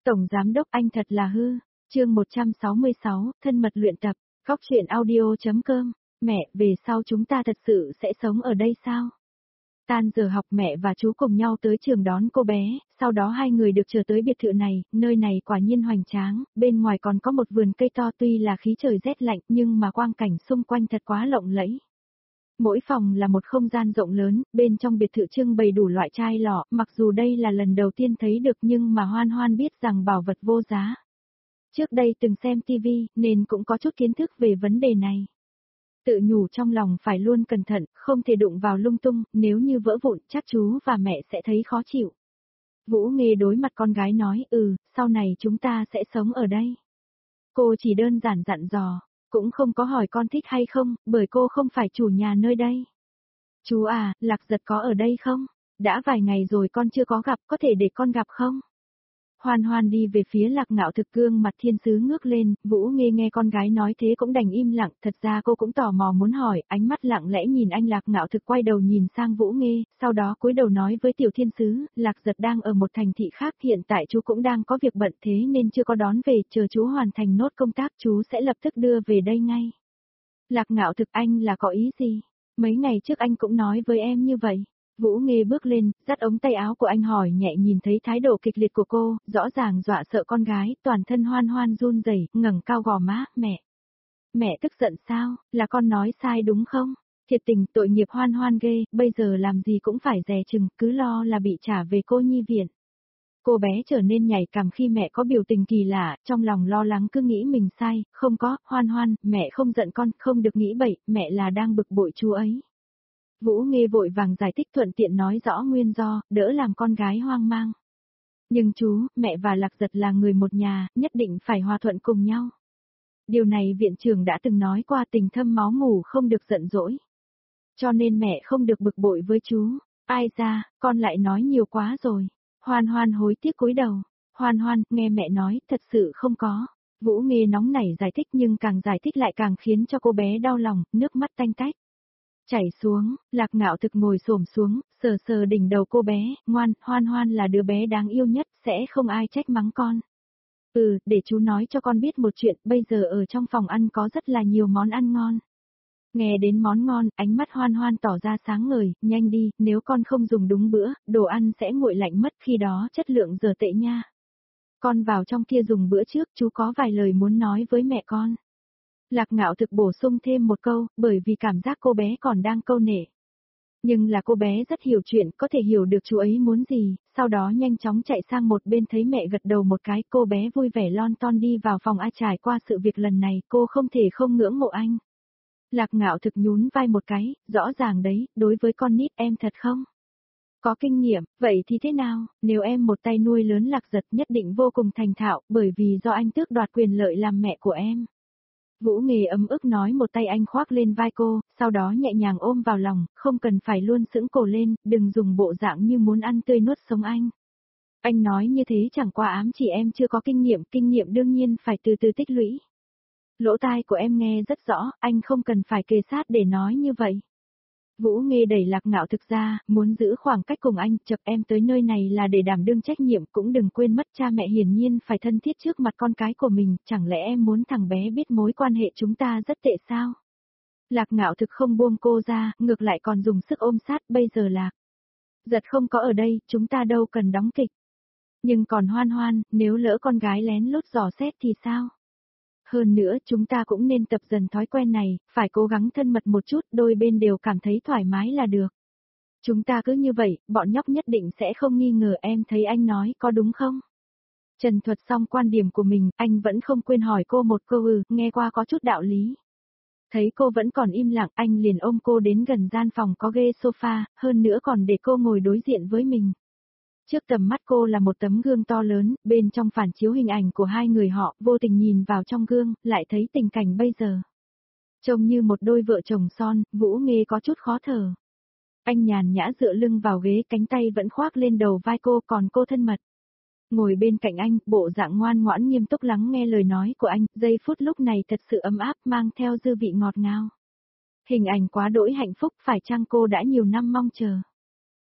Tổng Giám Đốc anh thật là hư. Chương 166, thân mật luyện tập. Góc truyện audio.com. Mẹ, về sau chúng ta thật sự sẽ sống ở đây sao? Tan giờ học mẹ và chú cùng nhau tới trường đón cô bé, sau đó hai người được chờ tới biệt thự này, nơi này quả nhiên hoành tráng, bên ngoài còn có một vườn cây to tuy là khí trời rét lạnh nhưng mà quang cảnh xung quanh thật quá lộng lẫy. Mỗi phòng là một không gian rộng lớn, bên trong biệt thự trưng bày đủ loại chai lọ, mặc dù đây là lần đầu tiên thấy được nhưng mà Hoan Hoan biết rằng bảo vật vô giá. Trước đây từng xem TV, nên cũng có chút kiến thức về vấn đề này. Tự nhủ trong lòng phải luôn cẩn thận, không thể đụng vào lung tung, nếu như vỡ vụn chắc chú và mẹ sẽ thấy khó chịu. Vũ Nghê đối mặt con gái nói, sau này chúng ta sẽ sống ở đây. Cô chỉ đơn giản dặn dò, cũng không có hỏi con thích hay không, bởi cô không phải chủ nhà nơi đây. Chú à, Lạc Giật có ở đây không? Đã vài ngày rồi con chưa có gặp, có thể để con gặp không? Hoan Hoan đi về phía Lạc Ngạo Thực, gương mặt thiên sứ ngước lên, Vũ Nghê nghe con gái nói thế cũng đành im lặng, thật ra cô cũng tò mò muốn hỏi, ánh mắt lặng lẽ nhìn anh. Lạc Ngạo Thực quay đầu nhìn sang Vũ Nghê, sau đó cúi đầu nói với tiểu thiên sứ, Lạc Giật đang ở một thành thị khác, hiện tại chú cũng đang có việc bận thế nên chưa có đón về, chờ chú hoàn thành nốt công tác chú sẽ lập tức đưa về đây ngay. Lạc Ngạo Thực, anh là có ý gì? Mấy ngày trước anh cũng nói với em như vậy. Vũ Nghê bước lên, dắt ống tay áo của anh hỏi nhẹ, nhìn thấy thái độ kịch liệt của cô, rõ ràng dọa sợ con gái, toàn thân Hoan Hoan run rẩy, ngẩng cao gò má, mẹ. Mẹ tức giận sao, là con nói sai đúng không? Thiệt tình tội nghiệp Hoan Hoan ghê, bây giờ làm gì cũng phải dè chừng, cứ lo là bị trả về cô nhi viện. Cô bé trở nên nhạy cảm khi mẹ có biểu tình kỳ lạ, trong lòng lo lắng cứ nghĩ mình sai, không có, Hoan Hoan, mẹ không giận con, không được nghĩ bậy, mẹ là đang bực bội chú ấy. Vũ Nghê vội vàng giải thích thuận tiện nói rõ nguyên do, đỡ làm con gái hoang mang. Nhưng chú, mẹ và Lạc Giật là người một nhà, nhất định phải hòa thuận cùng nhau. Điều này viện trưởng đã từng nói qua, tình thâm máu mủ không được giận dỗi. Cho nên mẹ không được bực bội với chú. Ai ra, con lại nói nhiều quá rồi. Hoan Hoan hối tiếc cúi đầu. Hoan Hoan, nghe mẹ nói, thật sự không có. Vũ Nghê nóng nảy giải thích nhưng càng giải thích lại càng khiến cho cô bé đau lòng, nước mắt tanh tách chảy xuống. Lạc Ngạo Thực ngồi xổm xuống, sờ sờ đỉnh đầu cô bé, ngoan, Hoan Hoan là đứa bé đáng yêu nhất, sẽ không ai trách mắng con. Để chú nói cho con biết một chuyện, bây giờ ở trong phòng ăn có rất là nhiều món ăn ngon. Nghe đến món ngon, ánh mắt Hoan Hoan tỏ ra sáng ngời, nhanh đi, nếu con không dùng đúng bữa, đồ ăn sẽ nguội lạnh mất, khi đó chất lượng dở tệ nha. Con vào trong kia dùng bữa trước, chú có vài lời muốn nói với mẹ con. Lạc Ngạo Thực bổ sung thêm một câu, bởi vì cảm giác cô bé còn đang câu nể. Nhưng là cô bé rất hiểu chuyện, có thể hiểu được chú ấy muốn gì, sau đó nhanh chóng chạy sang một bên, thấy mẹ gật đầu một cái, cô bé vui vẻ lon ton đi vào phòng. Trải qua sự việc lần này, cô không thể không ngưỡng mộ anh. Lạc Ngạo Thực nhún vai một cái, rõ ràng đấy, đối với con nít em thật không? Có kinh nghiệm, vậy thì thế nào, nếu em một tay nuôi lớn Lạc Giật nhất định vô cùng thành thạo, bởi vì do anh tước đoạt quyền lợi làm mẹ của em. Vũ Nghê ấm ức nói, một tay anh khoác lên vai cô, sau đó nhẹ nhàng ôm vào lòng, không cần phải luôn sững cổ lên, đừng dùng bộ dạng như muốn ăn tươi nuốt sống anh. Anh nói như thế chẳng qua ám chỉ em chưa có kinh nghiệm đương nhiên phải từ từ tích lũy. Lỗ tai của em nghe rất rõ, anh không cần phải kề sát để nói như vậy. Vũ Nghê đẩy Lạc Ngạo Thực ra, muốn giữ khoảng cách cùng anh, chập em tới nơi này là để đảm đương trách nhiệm, cũng đừng quên mất cha mẹ hiển nhiên phải thân thiết trước mặt con cái của mình, chẳng lẽ em muốn thằng bé biết mối quan hệ chúng ta rất tệ sao? Lạc Ngạo Thực không buông cô ra, ngược lại còn dùng sức ôm sát, bây giờ Lạc Giật không có ở đây, chúng ta đâu cần đóng kịch. Nhưng còn Hoan Hoan, nếu lỡ con gái lén lút dò xét thì sao? Hơn nữa chúng ta cũng nên tập dần thói quen này, phải cố gắng thân mật một chút, đôi bên đều cảm thấy thoải mái là được. Chúng ta cứ như vậy, bọn nhóc nhất định sẽ không nghi ngờ, em thấy anh nói có đúng không? Trần thuật xong quan điểm của mình, anh vẫn không quên hỏi cô một câu, nghe qua có chút đạo lý. Thấy cô vẫn còn im lặng, anh liền ôm cô đến gần gian phòng có ghế sofa, hơn nữa còn để cô ngồi đối diện với mình. Trước tầm mắt cô là một tấm gương to lớn, bên trong phản chiếu hình ảnh của hai người họ, vô tình nhìn vào trong gương, lại thấy tình cảnh bây giờ. Trông như một đôi vợ chồng son, Vũ Nghê có chút khó thở. Anh nhàn nhã dựa lưng vào ghế, cánh tay vẫn khoác lên đầu vai cô, còn cô thân mật ngồi bên cạnh anh, bộ dạng ngoan ngoãn nghiêm túc lắng nghe lời nói của anh, giây phút lúc này thật sự ấm áp, mang theo dư vị ngọt ngào. Hình ảnh quá đỗi hạnh phúc, phải chăng cô đã nhiều năm mong chờ.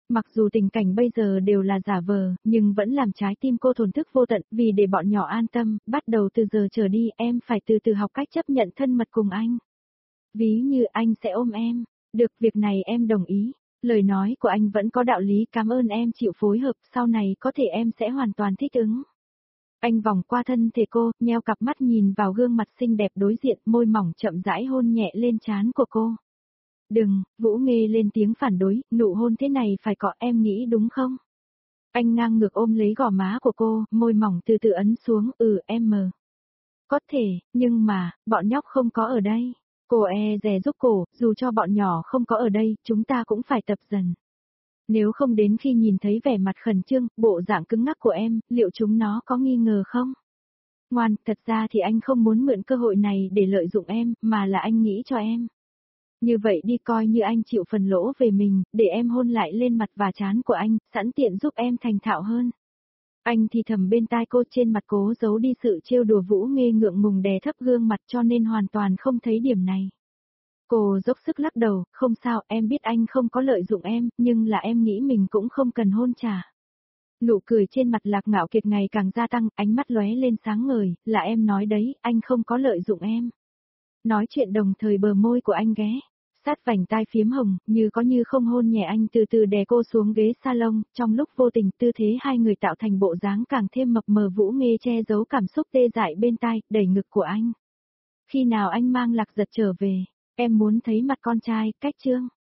Mặc dù tình cảnh bây giờ đều là giả vờ, nhưng vẫn làm trái tim cô thổn thức vô tận, vì để bọn nhỏ an tâm, bắt đầu từ giờ trở đi em phải từ từ học cách chấp nhận thân mật cùng anh. Ví như anh sẽ ôm em. Được, việc này em đồng ý. Lời nói của anh vẫn có đạo lý, cảm ơn em chịu phối hợp, sau này có thể em sẽ hoàn toàn thích ứng. Anh vòng qua thân thể cô, nheo cặp mắt nhìn vào gương mặt xinh đẹp đối diện, môi mỏng chậm rãi hôn nhẹ lên trán của cô. Đừng, Vũ Nghê lên tiếng phản đối, nụ hôn thế này phải có, em nghĩ đúng không? Anh ngang ngược ôm lấy gò má của cô, môi mỏng từ từ ấn xuống, em mờ. Có thể, nhưng mà, bọn nhóc không có ở đây. Cô dè giúp cổ, dù cho bọn nhỏ không có ở đây, chúng ta cũng phải tập dần. Nếu không đến khi nhìn thấy vẻ mặt khẩn trương, bộ dạng cứng ngắc của em, liệu chúng nó có nghi ngờ không? Ngoan, thật ra thì anh không muốn mượn cơ hội này để lợi dụng em, mà là anh nghĩ cho em. Như vậy đi, coi như anh chịu phần lỗ về mình, để em hôn lại lên mặt và trán của anh, sẵn tiện giúp em thành thạo hơn. Anh thì thầm bên tai cô, trên mặt cố giấu đi sự trêu đùa. Vũ Nghê ngượng ngùng đè thấp gương mặt cho nên hoàn toàn không thấy điểm này. Cô dốc sức lắc đầu, không sao, em biết anh không có lợi dụng em, nhưng là em nghĩ mình cũng không cần hôn trả. Nụ cười trên mặt Lạc Ngạo Kiệt ngày càng gia tăng, ánh mắt lóe lên sáng ngời, là em nói đấy, anh không có lợi dụng em. Nói chuyện đồng thời bờ môi của anh ghé sát vành tai phiếm hồng, như có như không hôn nhẹ anh, từ từ đè cô xuống ghế salon, trong lúc vô tình tư thế hai người tạo thành bộ dáng càng thêm mập mờ. Vũ Nghê che giấu cảm xúc tê dại bên tai, đẩy ngực của anh. Khi nào anh mang Lạc Giật trở về, em muốn thấy mặt con trai, cách chương.